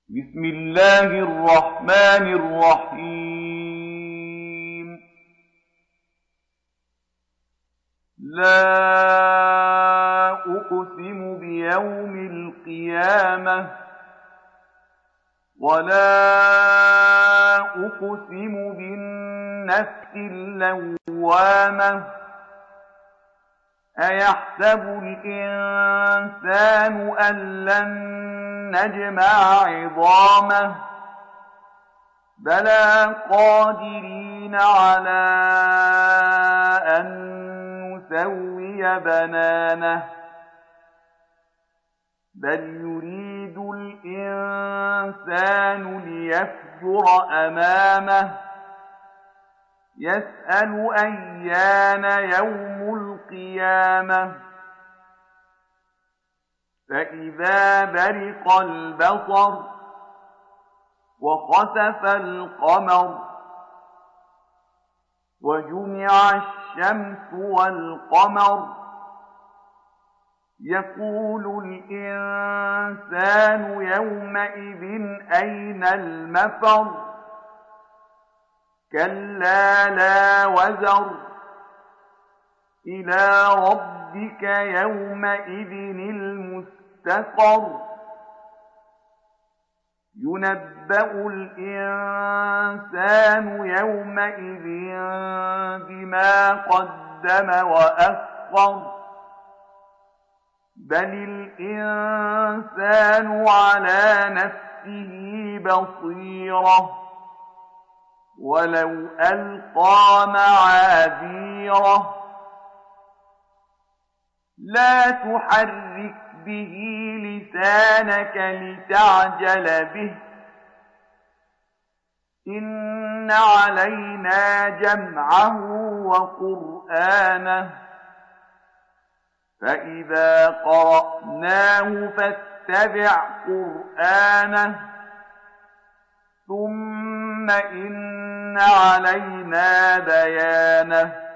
بسم الله الرحمن الرحيم. لا أقسم بيوم القيامة ولا أقسم بالنفس اللوامة أيحسب الإنسان أن لن نجمع عظامه بلى قادرين على أن نسوي بنانه بل يريد الإنسان ليفجر أمامه يسأل أيان يوم القيامة فإذا برق البصر وخسف القمر وجمع الشمس والقمر يقول الإنسان يومئذ أين المفر كلا لا وزر إلى ربك يومئذ المستقر ينبأ الإنسان يومئذ بما قدم وأخر بل الإنسان على نفسه بصيرة ولو ألقى معاذيره لا تحرك به لسانك لتعجل به إن علينا جمعه وقرآنه فإذا قرأناه فاتبع قرآنه ثم إن علينا بيانه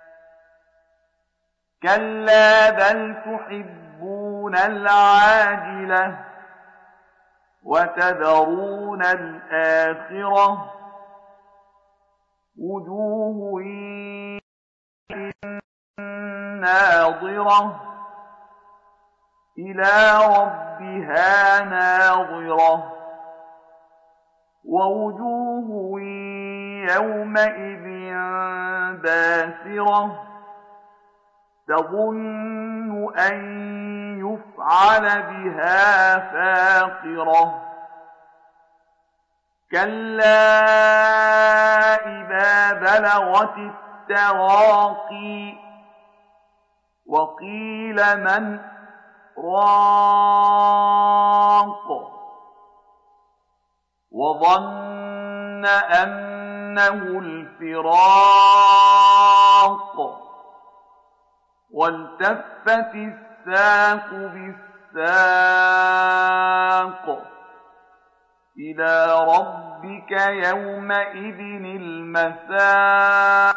كلا بل تحبون العاجلة وتذرون الآخرة وجوه ناظرة إلى ربها ناظرة ووجوه يومئذ باسرة تظن أن يفعل بها فاقرة كلا إذا بلغت التراقي وقيل من راق وظن أنه الفراق والتفت الساق بالساق إلى ربك يومئذ المساق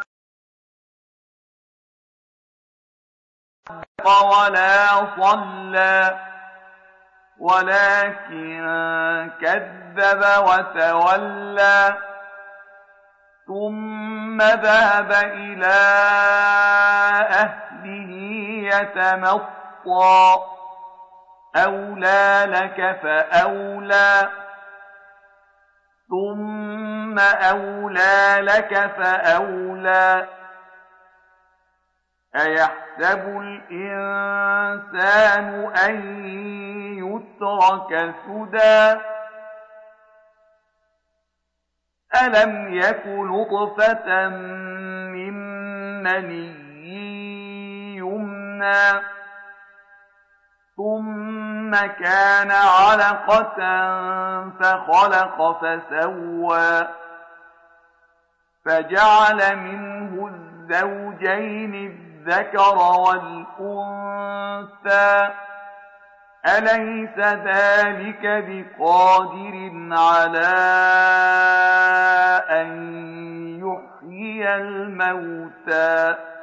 ولا صلى ولكن كذب وتولى ثم ذهب إلى أهله يتمطى أولى لك فأولى ثم أولى لك فأولى أيحسب الإنسان أن يترك سدى ألم يك نطفة من مني يمنى ثم كان علقة فخلق فسوى فجعل منه الزوجين الذكر والأنثى أليس ذلك بقادر على أن يحيي الموتى